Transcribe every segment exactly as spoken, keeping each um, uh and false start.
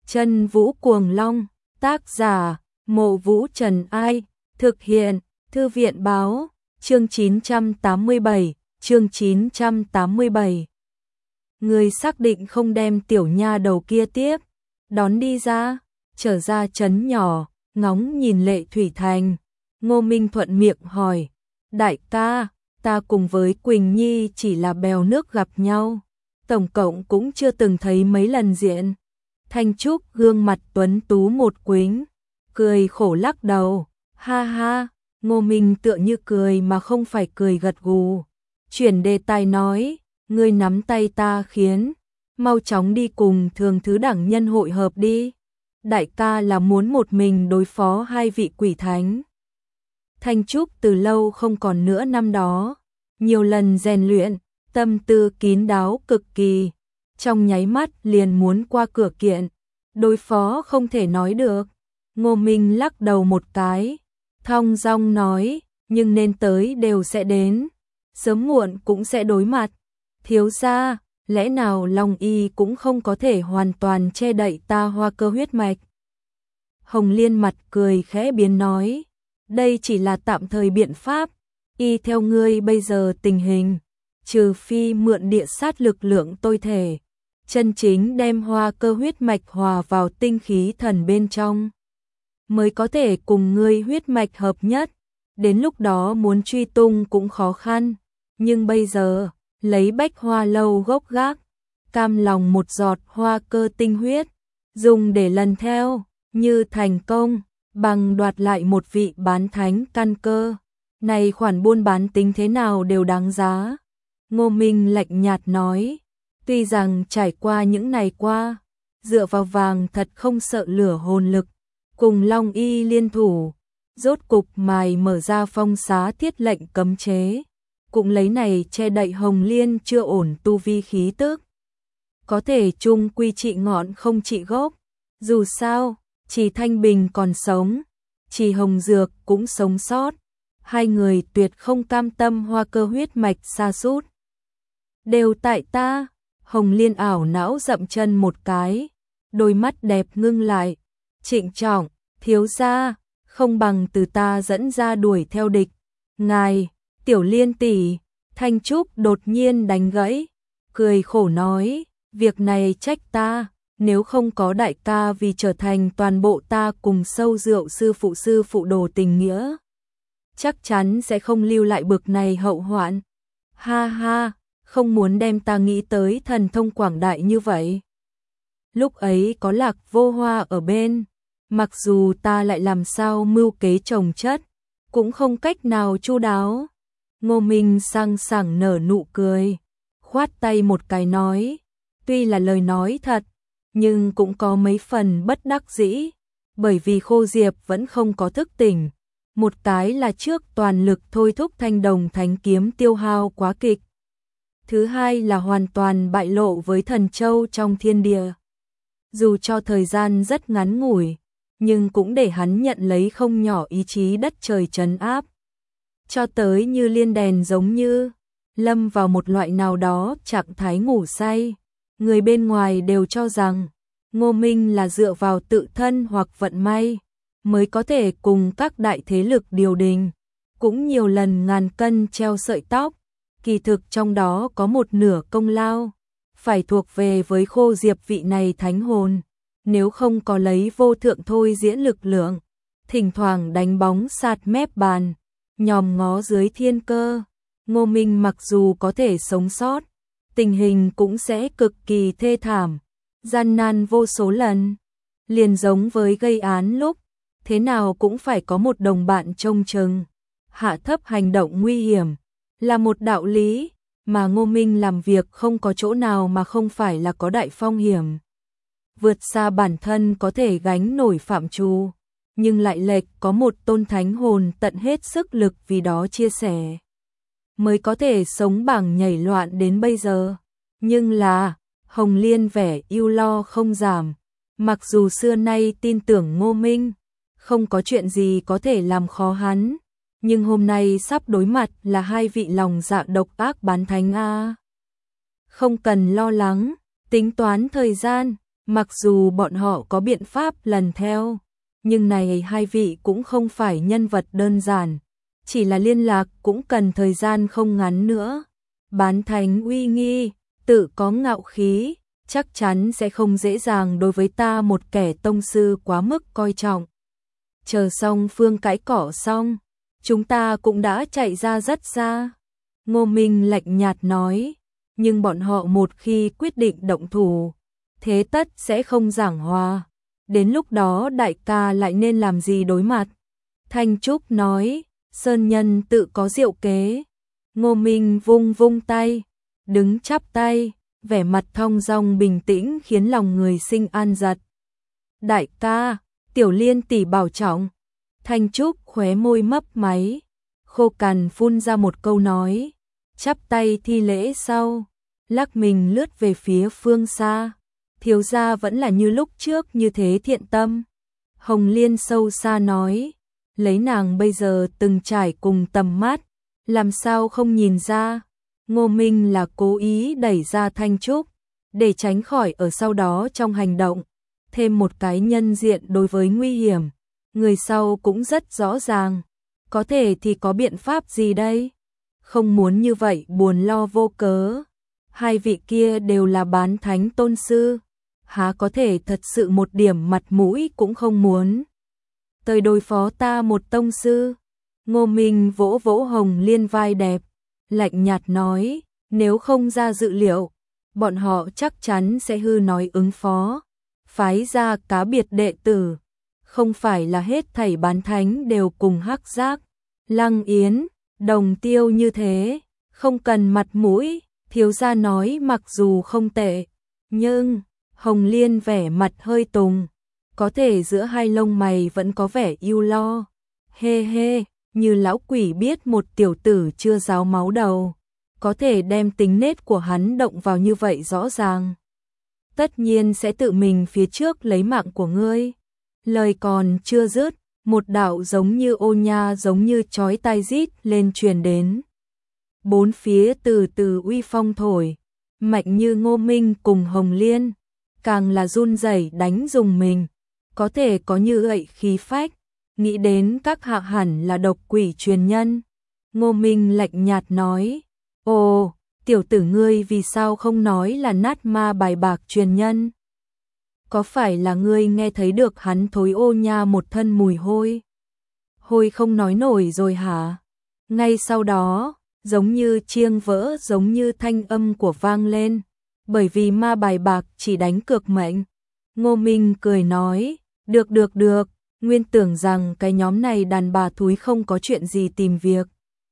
Chân Vũ Cuồng Long, tác giả, Mộ Vũ Trần Ai, thực hiện, Thư viện Báo, chương chín trăm tám mươi bảy, chương chín trăm tám mươi bảy. Người xác định không đem tiểu nha đầu kia tiếp, đón đi ra, trở ra trấn nhỏ, ngóng nhìn Lệ Thủy Thành. Ngô Minh thuận miệng hỏi, đại ca, ta cùng với Quỳnh Nhi chỉ là bèo nước gặp nhau, tổng cộng cũng chưa từng thấy mấy lần diện. Thanh Trúc gương mặt tuấn tú một quính, cười khổ lắc đầu, ha ha. Ngô Minh tựa như cười mà không phải cười, gật gù. Chuyển đề tài nói, ngươi nắm tay ta khiến, mau chóng đi cùng thường thứ đẳng nhân hội hợp đi. Đại ca là muốn một mình đối phó hai vị quỷ thánh. Thanh Trúc từ lâu không còn nữa năm đó, nhiều lần rèn luyện, tâm tư kín đáo cực kỳ, trong nháy mắt liền muốn qua cửa kiện, đối phó không thể nói được. Ngô Minh lắc đầu một cái, thong dong nói, nhưng nên tới đều sẽ đến, sớm muộn cũng sẽ đối mặt. Thiếu gia, lẽ nào Long Y cũng không có thể hoàn toàn che đậy ta Hoa Cơ huyết mạch? Hồng Liên mặt cười khẽ biến nói, đây chỉ là tạm thời biện pháp, y theo ngươi bây giờ tình hình, trừ phi mượn địa sát lực lượng tôi thể, chân chính đem Hoa Cơ huyết mạch hòa vào tinh khí thần bên trong, mới có thể cùng ngươi huyết mạch hợp nhất, đến lúc đó muốn truy tung cũng khó khăn, nhưng bây giờ, lấy Bách Hoa Lâu gốc gác, cam lòng một giọt Hoa Cơ tinh huyết, dùng để lần theo, như thành công, bằng đoạt lại một vị bán thánh căn cơ, này khoản buôn bán tính thế nào đều đáng giá. Ngô Minh lạnh nhạt nói, tuy rằng trải qua những ngày qua, dựa vào vàng thật không sợ lửa hồn lực, cùng Long Y liên thủ, rốt cục mài mở ra phong xá thiết lệnh cấm chế, cũng lấy này che đậy Hồng Liên chưa ổn tu vi khí tức. Có thể chung quy trị ngọn không trị gốc, dù sao, chỉ Thanh Bình còn sống, chỉ Hồng Dược cũng sống sót, hai người tuyệt không cam tâm Hoa Cơ huyết mạch sa sút. Đều tại ta. Hồng Liên ảo não dậm chân một cái, đôi mắt đẹp ngưng lại, trịnh trọng, thiếu gia, không bằng từ ta dẫn ra đuổi theo địch. Ngài, Tiểu Liên tỷ. Thanh Trúc đột nhiên đánh gãy, cười khổ nói, việc này trách ta, nếu không có đại ca vì trở thành toàn bộ ta cùng sâu rượu sư phụ sư phụ đồ tình nghĩa, chắc chắn sẽ không lưu lại bực này hậu hoạn. Ha ha, không muốn đem ta nghĩ tới thần thông quảng đại như vậy. Lúc ấy có Lạc Vô Hoa ở bên, mặc dù ta lại làm sao mưu kế chồng chất, cũng không cách nào chu đáo. Ngô Minh sang sảng nở nụ cười, khoát tay một cái nói, tuy là lời nói thật, nhưng cũng có mấy phần bất đắc dĩ, bởi vì Khô Diệp vẫn không có thức tỉnh. Một cái là trước toàn lực thôi thúc Thanh Đồng Thánh Kiếm tiêu hao quá kịch. Thứ hai là hoàn toàn bại lộ với Thần Châu trong thiên địa. Dù cho thời gian rất ngắn ngủi, nhưng cũng để hắn nhận lấy không nhỏ ý chí đất trời trấn áp. Cho tới như liên đèn giống như lâm vào một loại nào đó trạng thái ngủ say. Người bên ngoài đều cho rằng Ngô Minh là dựa vào tự thân hoặc vận may mới có thể cùng các đại thế lực điều đình, cũng nhiều lần ngàn cân treo sợi tóc, kỳ thực trong đó có một nửa công lao phải thuộc về với Khô Diệp vị này thánh hồn, nếu không có lấy vô thượng thôi diễn lực lượng, thỉnh thoảng đánh bóng sạt mép bàn, nhòm ngó dưới thiên cơ, Ngô Minh mặc dù có thể sống sót, tình hình cũng sẽ cực kỳ thê thảm, gian nan vô số lần, liền giống với gây án lúc, thế nào cũng phải có một đồng bạn trông chừng, hạ thấp hành động nguy hiểm, là một đạo lý, mà Ngô Minh làm việc không có chỗ nào mà không phải là có đại phong hiểm. Vượt xa bản thân có thể gánh nổi phạm trù, nhưng lại lệch có một tôn thánh hồn tận hết sức lực vì đó chia sẻ, mới có thể sống bảng nhảy loạn đến bây giờ. Nhưng là, Hồng Liên vẻ ưu lo không giảm, mặc dù xưa nay tin tưởng Ngô Minh, không có chuyện gì có thể làm khó hắn, nhưng hôm nay sắp đối mặt là hai vị lòng dạ độc ác bán thánh a. Không cần lo lắng, tính toán thời gian, Mặc dù bọn họ có biện pháp lần theo, nhưng này hai vị cũng không phải nhân vật đơn giản, chỉ là liên lạc cũng cần thời gian không ngắn nữa. Bán thánh uy nghi, tự có ngạo khí, chắc chắn sẽ không dễ dàng đối với ta một kẻ tông sư quá mức coi trọng. Chờ xong phương cãi cỏ xong, chúng ta cũng đã chạy ra rất xa. Ngô Minh lạnh nhạt nói, nhưng bọn họ một khi quyết định động thủ, thế tất sẽ không giảng hòa. Đến lúc đó đại ca lại nên làm gì đối mặt? Thanh Trúc nói, Sơn Nhân tự có diệu kế. Ngô Minh vung vung tay, đứng chắp tay, vẻ mặt thong dong bình tĩnh khiến lòng người sinh an giật. Đại ca, Tiểu Liên tỷ bảo trọng. Thanh Trúc khóe môi mấp máy, khô cằn phun ra một câu nói, chắp tay thi lễ sau, lắc mình lướt về phía phương xa. Thiếu gia vẫn là như lúc trước như thế thiện tâm. Hồng Liên sâu xa nói, lấy nàng bây giờ từng trải cùng tầm mắt, làm sao không nhìn ra. Ngô Minh là cố ý đẩy ra Thanh Trúc, để tránh khỏi ở sau đó trong hành động, thêm một cái nhân diện đối với nguy hiểm. Người sau cũng rất rõ ràng, có thể thì có biện pháp gì đây? Không muốn như vậy buồn lo vô cớ. Hai vị kia đều là bán thánh tôn sư, há có thể thật sự một điểm mặt mũi cũng không muốn tới đối phó ta một tông sư. Ngô Minh vỗ vỗ Hồng Liên vai đẹp, lạnh nhạt nói, nếu không ra dự liệu, bọn họ chắc chắn sẽ hư nói ứng phó, phái ra cá biệt đệ tử, không phải là hết thảy bán thánh đều cùng hắc giác, Lăng Yến, Đồng Tiêu như thế, không cần mặt mũi. Thiếu gia nói mặc dù không tệ, nhưng Hồng Liên vẻ mặt hơi tùng, có thể giữa hai lông mày vẫn có vẻ ưu lo. Hê hê, như lão quỷ biết một tiểu tử chưa ráo máu đầu, có thể đem tính nết của hắn động vào như vậy rõ ràng, tất nhiên sẽ tự mình phía trước lấy mạng của ngươi. Lời còn chưa dứt, một đạo giống như ô nha giống như chói tai rít lên truyền đến. Bốn phía từ từ uy phong thổi, mạnh như Ngô Minh cùng Hồng Liên, càng là run rẩy đánh dùng mình, có thể có như vậy khí phách, nghĩ đến các hạ hẳn là độc quỷ truyền nhân. Ngô Minh lạnh nhạt nói, ồ, tiểu tử ngươi vì sao không nói là nát ma bài bạc truyền nhân? Có phải là ngươi nghe thấy được hắn thối ô nha một thân mùi hôi? Hôi không nói nổi rồi hả? Ngay sau đó, giống như chiêng vỡ giống như thanh âm của vang lên, bởi vì ma bài bạc chỉ đánh cược mệnh. Ngô Minh cười nói, được được được, nguyên tưởng rằng cái nhóm này đàn bà thúi không có chuyện gì tìm việc.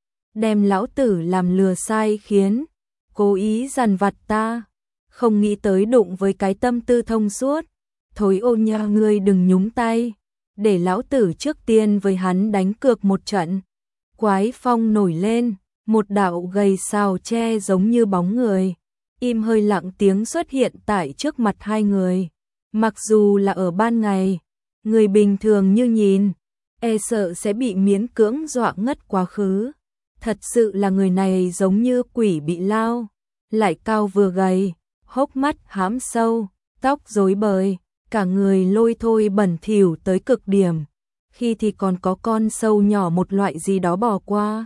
Đem lão tử làm lừa sai khiến, cố ý dằn vặt ta, không nghĩ tới đụng với cái tâm tư thông suốt. Thối ô nha ngươi đừng nhúng tay, để lão tử trước tiên với hắn đánh cược một trận. Quái phong nổi lên, một đạo gầy sào che giống như bóng người, im hơi lặng tiếng xuất hiện tại trước mặt hai người. Mặc dù là ở ban ngày, người bình thường như nhìn, e sợ sẽ bị miễn cưỡng dọa ngất quá khứ. Thật sự là người này giống như quỷ bị lao, lại cao vừa gầy, hốc mắt hãm sâu, tóc rối bời, cả người lôi thôi bẩn thỉu tới cực điểm, khi thì còn có con sâu nhỏ một loại gì đó bò qua.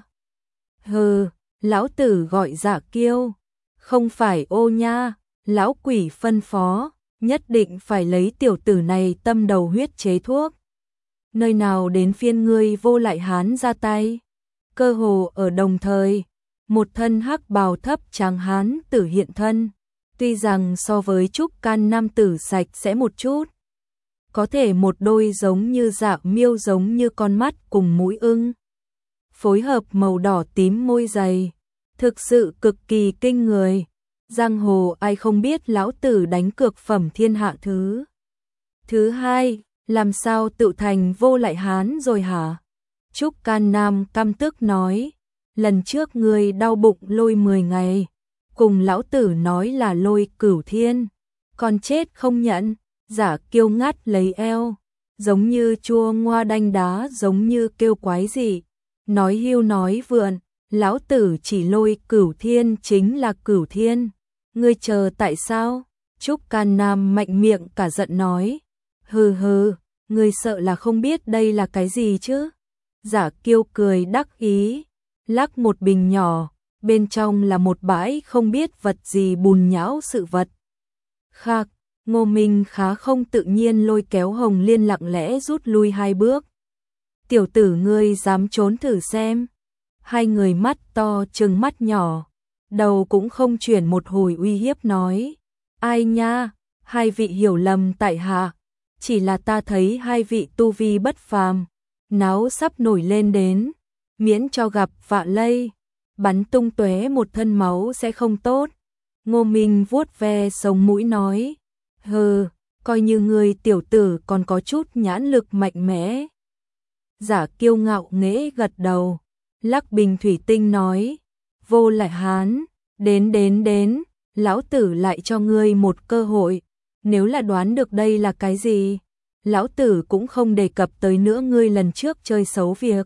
Hừ, lão tử gọi Dạ Kiêu, không phải ô nha. Lão quỷ phân phó, nhất định phải lấy tiểu tử này tâm đầu huyết chế thuốc. Nơi nào đến phiên ngươi Vô Lại Hán ra tay? Cơ hồ ở đồng thời, một thân hắc bào thấp tráng hán tử hiện thân, tuy rằng so với Trúc Can nam tử sạch sẽ một chút, có thể một đôi giống như dạ miêu giống như con mắt cùng mũi ưng, phối hợp màu đỏ tím môi dày, thực sự cực kỳ kinh người. Giang hồ ai không biết lão tử đánh cược phẩm thiên hạ thứ. Thứ hai, làm sao tự thành Vô Lại Hán rồi hả? Trúc Can Nam căm tức nói, lần trước ngươi đau bụng lôi mười ngày, cùng lão tử nói là lôi Cửu Thiên, còn chết không nhận. Giả Kiêu ngắt lấy eo, giống như chua ngoa đanh đá giống như kêu quái gì, nói hiu nói vượn, lão tử chỉ lôi Cửu Thiên chính là Cửu Thiên, ngươi chờ tại sao? Trúc Can Nam mạnh miệng cả giận nói, hừ hừ, ngươi sợ là không biết đây là cái gì chứ? Giả Kiêu cười đắc ý, lắc một bình nhỏ, bên trong là một bãi không biết vật gì bùn nhão sự vật. Khạc, Ngô Minh khá không tự nhiên lôi kéo Hồng Liên lặng lẽ rút lui hai bước. Tiểu tử ngươi dám trốn thử xem. Hai người mắt to trừng mắt nhỏ, đầu cũng không chuyển một hồi uy hiếp nói. Ai nha, hai vị hiểu lầm tại hạ, chỉ là ta thấy hai vị tu vi bất phàm, náo sắp nổi lên đến, miễn cho gặp vạ lây, bắn tung tóe một thân máu sẽ không tốt. Ngô Minh vuốt ve sống mũi nói, hừ, coi như người tiểu tử còn có chút nhãn lực mạnh mẽ. Giả Kiêu ngạo nghễ gật đầu, lắc bình thủy tinh nói, Vô Lại Hán, đến đến đến, lão tử lại cho ngươi một cơ hội, nếu là đoán được đây là cái gì, lão tử cũng không đề cập tới nữa ngươi lần trước chơi xấu việc.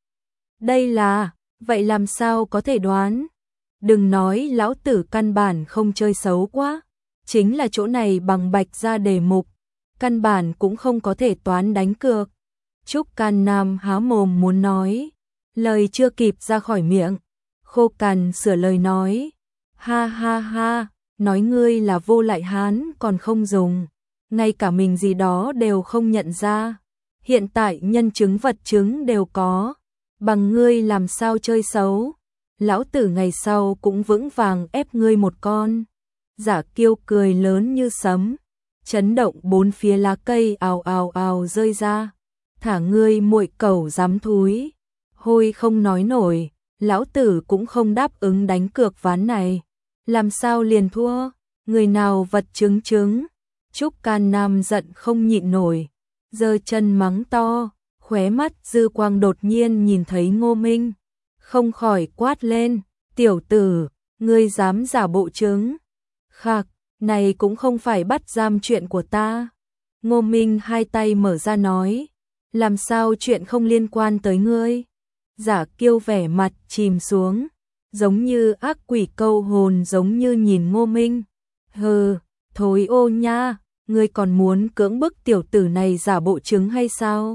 Đây là, vậy làm sao có thể đoán? Đừng nói lão tử căn bản không chơi xấu quá, chính là chỗ này bằng bạch ra đề mục, căn bản cũng không có thể toán đánh cược. Trúc Can Nam há mồm muốn nói, lời chưa kịp ra khỏi miệng, Khô Cằn sửa lời nói, ha ha ha, nói ngươi là Vô Lại Hán còn không dùng, ngay cả mình gì đó đều không nhận ra, hiện tại nhân chứng vật chứng đều có, bằng ngươi làm sao chơi xấu, lão tử ngày sau cũng vững vàng ép ngươi một con. Giả Kiêu cười lớn như sấm, chấn động bốn phía lá cây ào ào ào rơi ra, thả ngươi muội cẩu dám thúi, hôi không nói nổi, lão tử cũng không đáp ứng đánh cược ván này, làm sao liền thua, người nào vật chứng chứng. Trúc Can Nam giận không nhịn nổi, giơ chân mắng to, khóe mắt dư quang đột nhiên nhìn thấy Ngô Minh, không khỏi quát lên, tiểu tử, ngươi dám giả bộ chứng. Khạc, này cũng không phải bắt giam chuyện của ta. Ngô Minh hai tay mở ra nói, làm sao chuyện không liên quan tới ngươi. Giả Kiêu vẻ mặt chìm xuống, giống như ác quỷ câu hồn giống như nhìn Ngô Minh. Hừ, thối ô nha, ngươi còn muốn cưỡng bức tiểu tử này giả bộ chứng hay sao?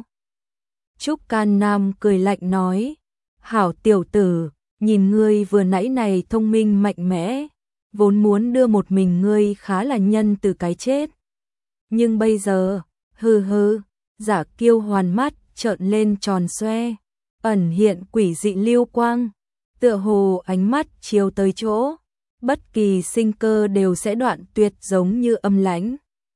Trúc Can Nam cười lạnh nói, hảo tiểu tử, nhìn ngươi vừa nãy này thông minh mạnh mẽ, vốn muốn đưa một mình ngươi khá là nhân từ cái chết. Nhưng bây giờ, hừ hừ, Giả Kiêu hoàn mắt trợn lên tròn xoe, ẩn hiện quỷ dị lưu quang, tựa hồ ánh mắt chiếu tới chỗ, bất kỳ sinh cơ đều sẽ đoạn tuyệt giống như âm lãnh.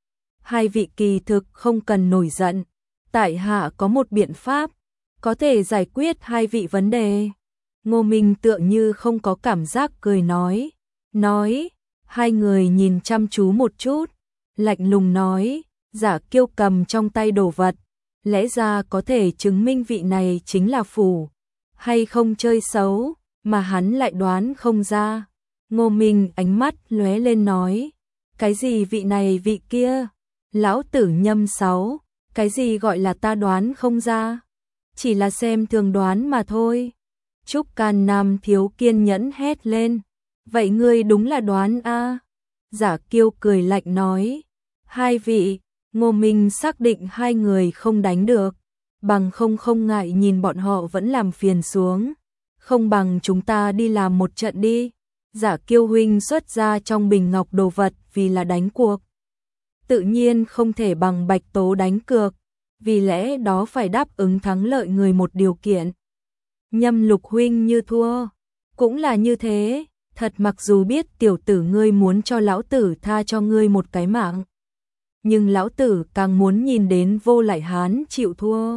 Hai vị kỳ thực không cần nổi giận, tại hạ có một biện pháp, có thể giải quyết hai vị vấn đề. Ngô Minh tựa như không có cảm giác cười nói, nói, hai người nhìn chăm chú một chút, lạnh lùng nói, Giả Kiêu cầm trong tay đồ vật, lẽ ra có thể chứng minh vị này chính là phù, hay không chơi xấu, mà hắn lại đoán không ra. Ngô Minh ánh mắt lóe lên nói, cái gì vị này vị kia, lão tử nhâm sáu, cái gì gọi là ta đoán không ra, chỉ là xem thường đoán mà thôi. Trúc Can Nam thiếu kiên nhẫn hét lên, vậy ngươi đúng là đoán a? À? Giả Kiêu cười lạnh nói, hai vị, Ngô Minh xác định hai người không đánh được, bằng không không ngại nhìn bọn họ vẫn làm phiền xuống, không bằng chúng ta đi làm một trận đi. Giả Kiêu huynh xuất ra trong bình ngọc đồ vật vì là đánh cuộc, tự nhiên không thể bằng Bạch Tố đánh cược, vì lẽ đó phải đáp ứng thắng lợi người một điều kiện. Nhâm Lục huynh như thua, cũng là như thế, thật mặc dù biết tiểu tử ngươi muốn cho lão tử tha cho ngươi một cái mạng, nhưng lão tử càng muốn nhìn đến Vô Lại Hán chịu thua.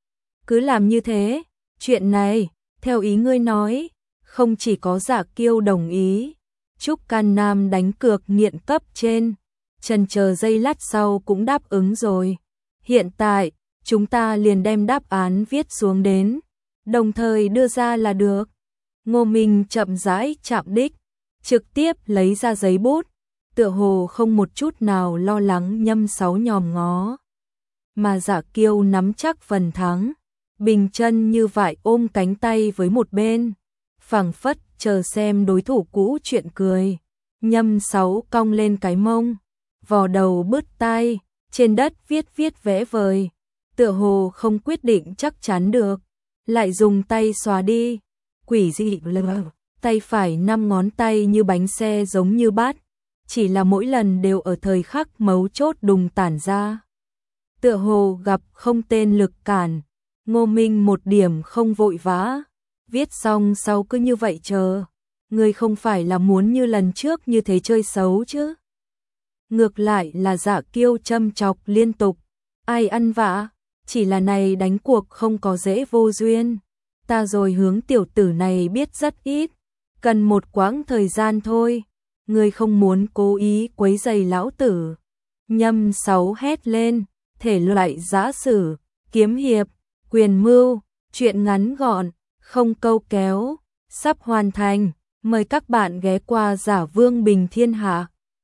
Cứ làm như thế, chuyện này, theo ý ngươi nói, không chỉ có Giả Kiêu đồng ý, Trúc Can Nam đánh cược nghiện cấp trên, chần chờ giây lát sau cũng đáp ứng rồi. Hiện tại, chúng ta liền đem đáp án viết xuống đến, đồng thời đưa ra là được. Ngô Minh chậm rãi chạm đích, trực tiếp lấy ra giấy bút, tựa hồ không một chút nào lo lắng nhâm sáu nhòm ngó. Mà Giả Kiêu nắm chắc phần thắng, bình chân như vậy ôm cánh tay với một bên, phảng phất chờ xem đối thủ cũ chuyện cười. Nhâm sáu cong lên cái mông, vò đầu bứt tai, trên đất viết viết vẽ vời, tựa hồ không quyết định chắc chắn được, lại dùng tay xóa đi, quỷ dị lờ, tay phải năm ngón tay như bánh xe giống như bát, chỉ là mỗi lần đều ở thời khắc mấu chốt đùng tản ra. Tựa hồ gặp không tên lực cản, Ngô Minh một điểm không vội vã, viết xong sau cứ như vậy chờ, người không phải là muốn như lần trước như thế chơi xấu chứ. Ngược lại là Dạ Kiêu châm chọc liên tục, ai ăn vạ, chỉ là này đánh cuộc không có dễ vô duyên, ta rồi hướng tiểu tử này biết rất ít, cần một quãng thời gian thôi, người không muốn cố ý quấy rầy lão tử. Nhâm sáu hét lên, thể loại giã sử, kiếm hiệp, quyền mưu, truyện ngắn gọn, không câu kéo, sắp hoàn thành, mời các bạn ghé qua Giả Vương Bình Thiên Hạ.